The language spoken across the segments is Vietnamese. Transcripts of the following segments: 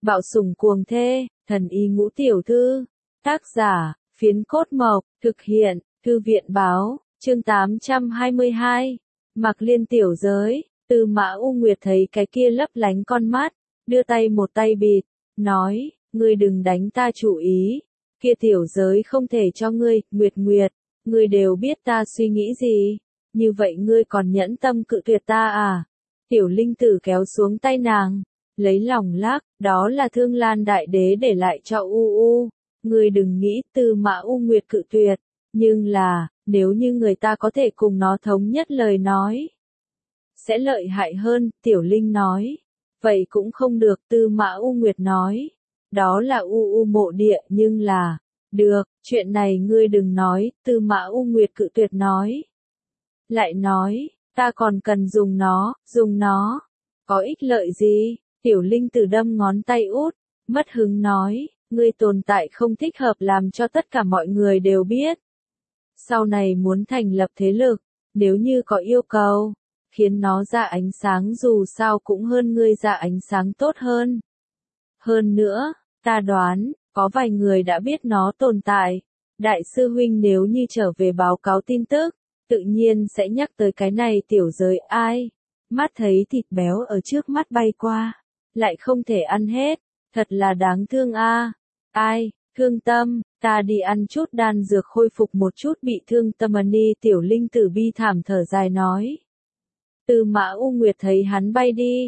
Bạo sủng cuồng thê, thần y ngũ tiểu thư. Tác giả, Phiến Cốt Mộc, thực hiện, Thư viện báo, chương 822. Mạc Liên tiểu giới, Tư Mã U Nguyệt thấy cái kia lấp lánh con mắt, đưa tay một tay bịt, nói, ngươi đừng đánh ta chủ ý, kia tiểu giới không thể cho ngươi, Nguyệt Nguyệt, ngươi đều biết ta suy nghĩ gì, như vậy ngươi còn nhẫn tâm cự tuyệt ta à? Tiểu linh tử kéo xuống tay nàng, lấy lòng lắc, đó là Thương Lan Đại Đế để lại cho U, ngươi đừng nghĩ Tư Mã U Nguyệt cự tuyệt, nhưng là, nếu như người ta có thể cùng nó thống nhất lời nói, sẽ lợi hại hơn, Tiểu Linh nói. Vậy cũng không được, Tư Mã U Nguyệt nói. Đó là U mộ địa, nhưng là, được, chuyện này ngươi đừng nói, Tư Mã U Nguyệt cự tuyệt nói. Lại nói, ta còn cần dùng nó, có ích lợi gì? Tiểu Linh từ đâm ngón tay út, mất hứng nói, ngươi tồn tại không thích hợp làm cho tất cả mọi người đều biết. Sau này muốn thành lập thế lực, nếu như có yêu cầu, khiến nó ra ánh sáng dù sao cũng hơn ngươi ra ánh sáng tốt hơn. Hơn nữa, ta đoán, có vài người đã biết nó tồn tại. Đại sư huynh nếu như trở về báo cáo tin tức, tự nhiên sẽ nhắc tới cái này tiểu giới ai. Mắt thấy thịt béo ở trước mắt bay qua, lại không thể ăn hết, thật là đáng thương a. Ai, thương tâm, ta đi ăn chút đan dược khôi phục một chút bị thương tâm ni. Tiểu linh tử bi thảm thở dài nói. Tư Mã U Nguyệt thấy hắn bay đi,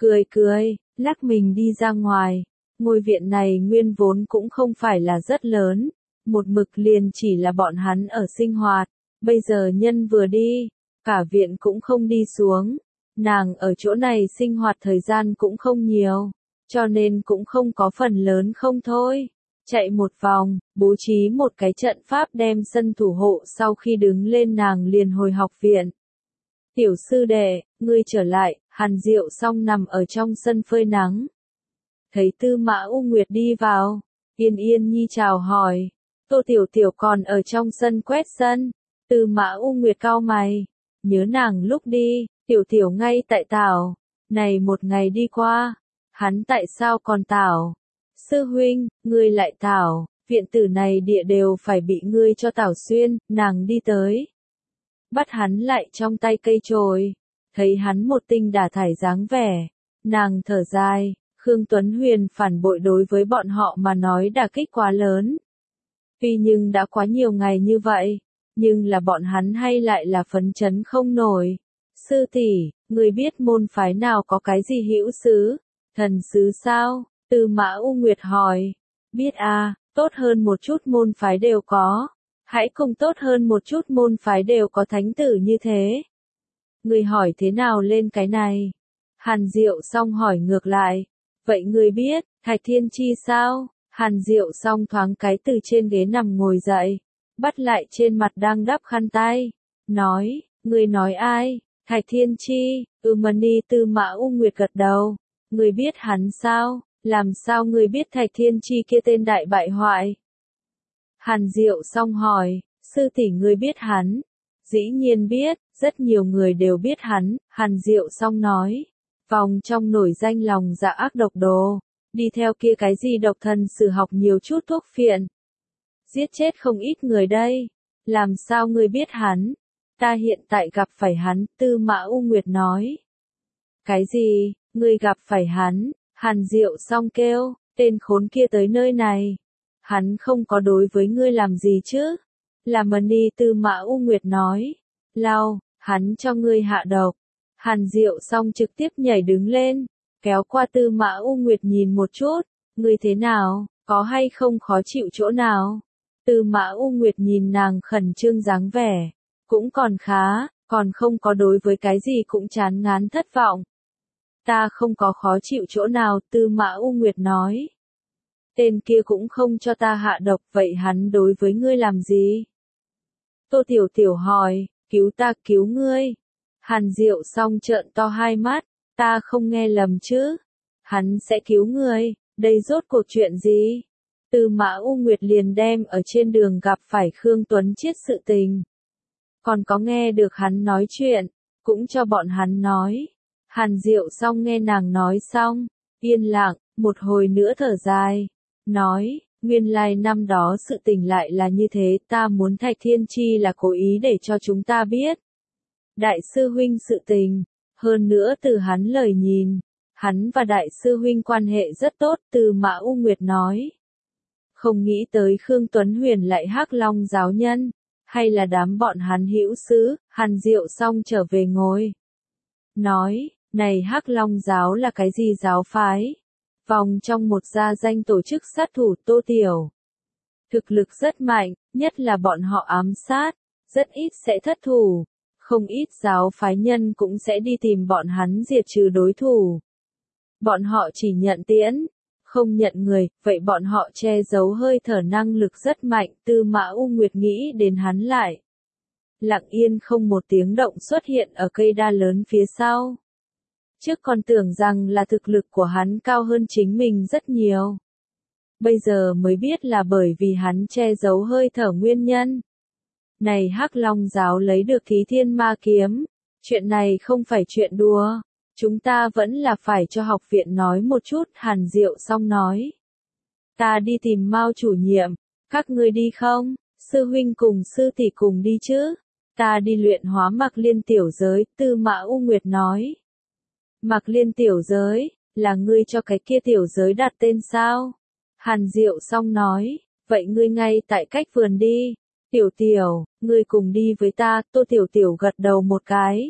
cười, lắc mình đi ra ngoài. Ngôi viện này nguyên vốn cũng không phải là rất lớn, một mực liền chỉ là bọn hắn ở sinh hoạt, bây giờ nhân vừa đi, cả viện cũng không đi xuống. Nàng ở chỗ này sinh hoạt thời gian cũng không nhiều, cho nên cũng không có phần lớn không thôi. Chạy một vòng, bố trí một cái trận pháp đem sân thủ hộ sau khi đứng lên nàng liền hồi học viện. Tiểu sư đệ, ngươi trở lại, Hàn Diệu Song nằm ở trong sân phơi nắng. Thấy Tư Mã U Nguyệt đi vào, Yên Nhi chào hỏi, Tô Tiểu Tiểu còn ở trong sân quét sân. Tư Mã U Nguyệt cau mày, nhớ nàng lúc đi, Tiểu Tiểu ngay tại tảo, này một ngày đi qua, hắn tại sao còn tảo? Sư huynh, ngươi lại tảo, viện tử này địa đều phải bị ngươi cho tảo xuyên. Nàng đi tới, bắt hắn lại trong tay cây chổi, thấy hắn một tinh đả thải dáng vẻ, nàng thở dài, Khương Tuấn Huyền phản bội đối với bọn họ mà nói đả kích quá lớn. Tuy nhưng đã quá nhiều ngày như vậy, nhưng là bọn hắn hay lại là phấn chấn không nổi. Sư tỷ, người biết môn phái nào có cái gì hữu xứ, thần sứ sao? Tư Mã U Nguyệt hỏi. Biết à, tốt hơn một chút môn phái đều có. Hãy cùng tốt hơn một chút môn phái đều có thánh tử như thế. Người hỏi thế nào lên cái này? Hàn Diệu Song hỏi ngược lại. Vậy người biết, Thạch Thiên Chi sao? Hàn Diệu Song thoáng cái từ trên ghế nằm ngồi dậy, bắt lại trên mặt đang đắp khăn tay, nói, người nói ai? Thạch Thiên Chi, Mani. Tư Mã U Nguyệt gật đầu, người biết hắn sao? Làm sao người biết Thạch Thiên Chi kia tên đại bại hoại? Hàn Diệu Song hỏi, sư tỷ người biết hắn? Dĩ nhiên biết, rất nhiều người đều biết hắn. Hàn Diệu Song nói, vòng trong nổi danh lòng dạ ác độc đồ, đi theo kia cái gì độc thần sử học nhiều chút thuốc phiện, giết chết không ít người đây. Làm sao người biết hắn? Ta hiện tại gặp phải hắn. Tư Mã U Nguyệt nói. Cái gì, người gặp phải hắn? Hàn Diệu Song kêu, tên khốn kia tới nơi này, hắn không có đối với ngươi làm gì chứ? Là Mani. Tư Mã U Nguyệt nói. Lao, hắn cho ngươi hạ độc. Hàn Diệu Song trực tiếp nhảy đứng lên, kéo qua Tư Mã U Nguyệt nhìn một chút, ngươi thế nào, có hay không khó chịu chỗ nào? Tư Mã U Nguyệt nhìn nàng khẩn trương dáng vẻ, cũng còn khá, còn không có đối với cái gì cũng chán ngán thất vọng. Ta không có khó chịu chỗ nào. Tư Mã U Nguyệt nói. Tên kia cũng không cho ta hạ độc, vậy hắn đối với ngươi làm gì? Tô Tiểu Tiểu hỏi, cứu ta, cứu ngươi. Hàn Diệu Song trợn to hai mắt, ta không nghe lầm chứ? Hắn sẽ cứu ngươi, đây rốt cuộc chuyện gì? Tư Mã U Nguyệt liền đem ở trên đường gặp phải Khương Tuấn Chiết sự tình. Còn có nghe được hắn nói chuyện, cũng cho bọn hắn nói. Hàn Diệu Song nghe nàng nói xong, yên lặng, một hồi nữa thở dài, nói, nguyên lai năm đó sự tình lại là như thế, ta muốn Thạch Thiên Chi là cố ý để cho chúng ta biết. Đại sư huynh sự tình, hơn nữa từ hắn lời nhìn, hắn và đại sư huynh quan hệ rất tốt, Từ Mã U Nguyệt nói. Không nghĩ tới Khương Tuấn Huyền lại Hắc Long giáo nhân, hay là đám bọn hắn hữu sứ, Hàn Diệu xong trở về ngồi. Nói, này Hắc Long giáo là cái gì giáo phái? Vòng trong một gia danh tổ chức sát thủ Tô Tiểu. Thực lực rất mạnh, nhất là bọn họ ám sát, rất ít sẽ thất thủ. Không ít giáo phái nhân cũng sẽ đi tìm bọn hắn diệt trừ đối thủ. Bọn họ chỉ nhận tiễn, không nhận người, vậy bọn họ che giấu hơi thở năng lực rất mạnh, Tư Mã U Nguyệt nghĩ đến hắn lại. Lặng yên không một tiếng động xuất hiện ở cây đa lớn phía sau. Trước còn tưởng rằng là thực lực của hắn cao hơn chính mình rất nhiều. Bây giờ mới biết là bởi vì hắn che giấu hơi thở nguyên nhân. Này Hắc Long giáo lấy được Thí Thiên Ma kiếm, chuyện này không phải chuyện đùa, chúng ta vẫn là phải cho học viện nói một chút, Hàn Diệu xong nói. Ta đi tìm Mao chủ nhiệm, các ngươi đi không? Sư huynh cùng sư tỷ cùng đi chứ? Ta đi luyện hóa Mạc Liên tiểu giới, Tư Mã U Nguyệt nói. Mạc Liên tiểu giới, là ngươi cho cái kia tiểu giới đặt tên sao? Hàn Diệu xong nói, vậy ngươi ngay tại cách vườn đi. Tiểu Tiểu, ngươi cùng đi với ta, Tô Tiểu Tiểu gật đầu một cái.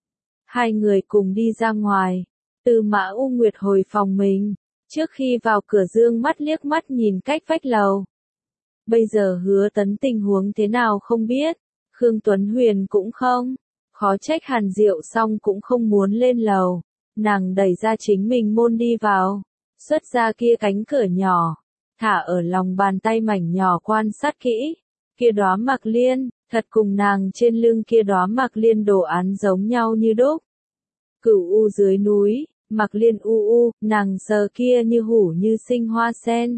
Hai người cùng đi ra ngoài, Tư Mã U Nguyệt hồi phòng mình, trước khi vào cửa dương mắt liếc mắt nhìn cách vách lầu. Bây giờ Hứa Tấn tình huống thế nào không biết, Khương Tuấn Huyền cũng không, khó trách Hàn Diệu xong cũng không muốn lên lầu, nàng đẩy ra chính mình môn đi vào, xuất ra kia cánh cửa nhỏ, thả ở lòng bàn tay mảnh nhỏ quan sát kỹ. Kia đóa Mạc Liên, thật cùng nàng trên lưng kia đóa Mạc Liên đồ án giống nhau như đúc. Cửu U dưới núi, Mạc Liên u, nàng sờ kia như hủ như sinh hoa sen.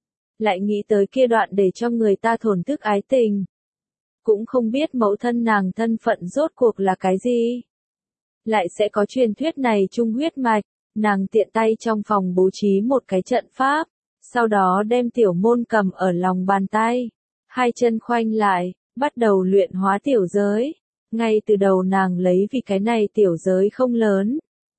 Lại nghĩ tới kia đoạn để cho người ta thổn thức ái tình. Cũng không biết mẫu thân nàng thân phận rốt cuộc là cái gì. Lại sẽ có truyền thuyết này chung huyết mạch, nàng tiện tay trong phòng bố trí một cái trận pháp, sau đó đem tiểu môn cầm ở lòng bàn tay. Hai chân khoanh lại, bắt đầu luyện hóa tiểu giới. Ngay từ đầu nàng lấy vì cái này tiểu giới không lớn.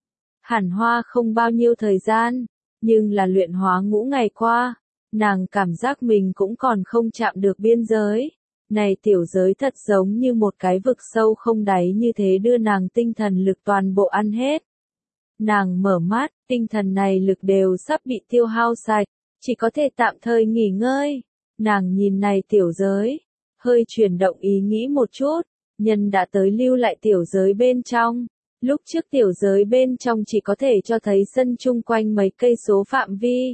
Hẳn hoa không bao nhiêu thời gian, nhưng là luyện hóa ngũ ngày qua, nàng cảm giác mình cũng còn không chạm được biên giới. Này tiểu giới thật giống như một cái vực sâu không đáy như thế đưa nàng tinh thần lực toàn bộ ăn hết. Nàng mở mắt, tinh thần này lực đều sắp bị tiêu hao sạch, chỉ có thể tạm thời nghỉ ngơi. Nàng nhìn này tiểu giới, hơi chuyển động ý nghĩ một chút, nhân đã tới lưu lại tiểu giới bên trong. Lúc trước tiểu giới bên trong chỉ có thể cho thấy sân chung quanh mấy cây số phạm vi.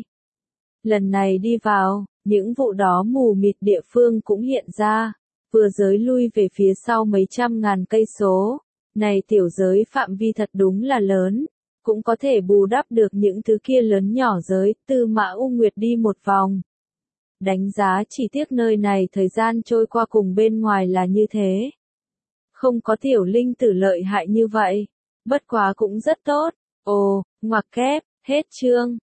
Lần này đi vào, những vụ đó mù mịt địa phương cũng hiện ra, vừa giới lui về phía sau mấy trăm ngàn cây số. Này tiểu giới phạm vi thật đúng là lớn, cũng có thể bù đắp được những thứ kia lớn nhỏ giới. Tư Mã U Nguyệt đi một vòng. Đánh giá chỉ tiếc nơi này thời gian trôi qua cùng bên ngoài là như thế. Không có tiểu linh tử lợi hại như vậy. Bất quá cũng rất tốt. Ồ, ngoặc kép, hết chương.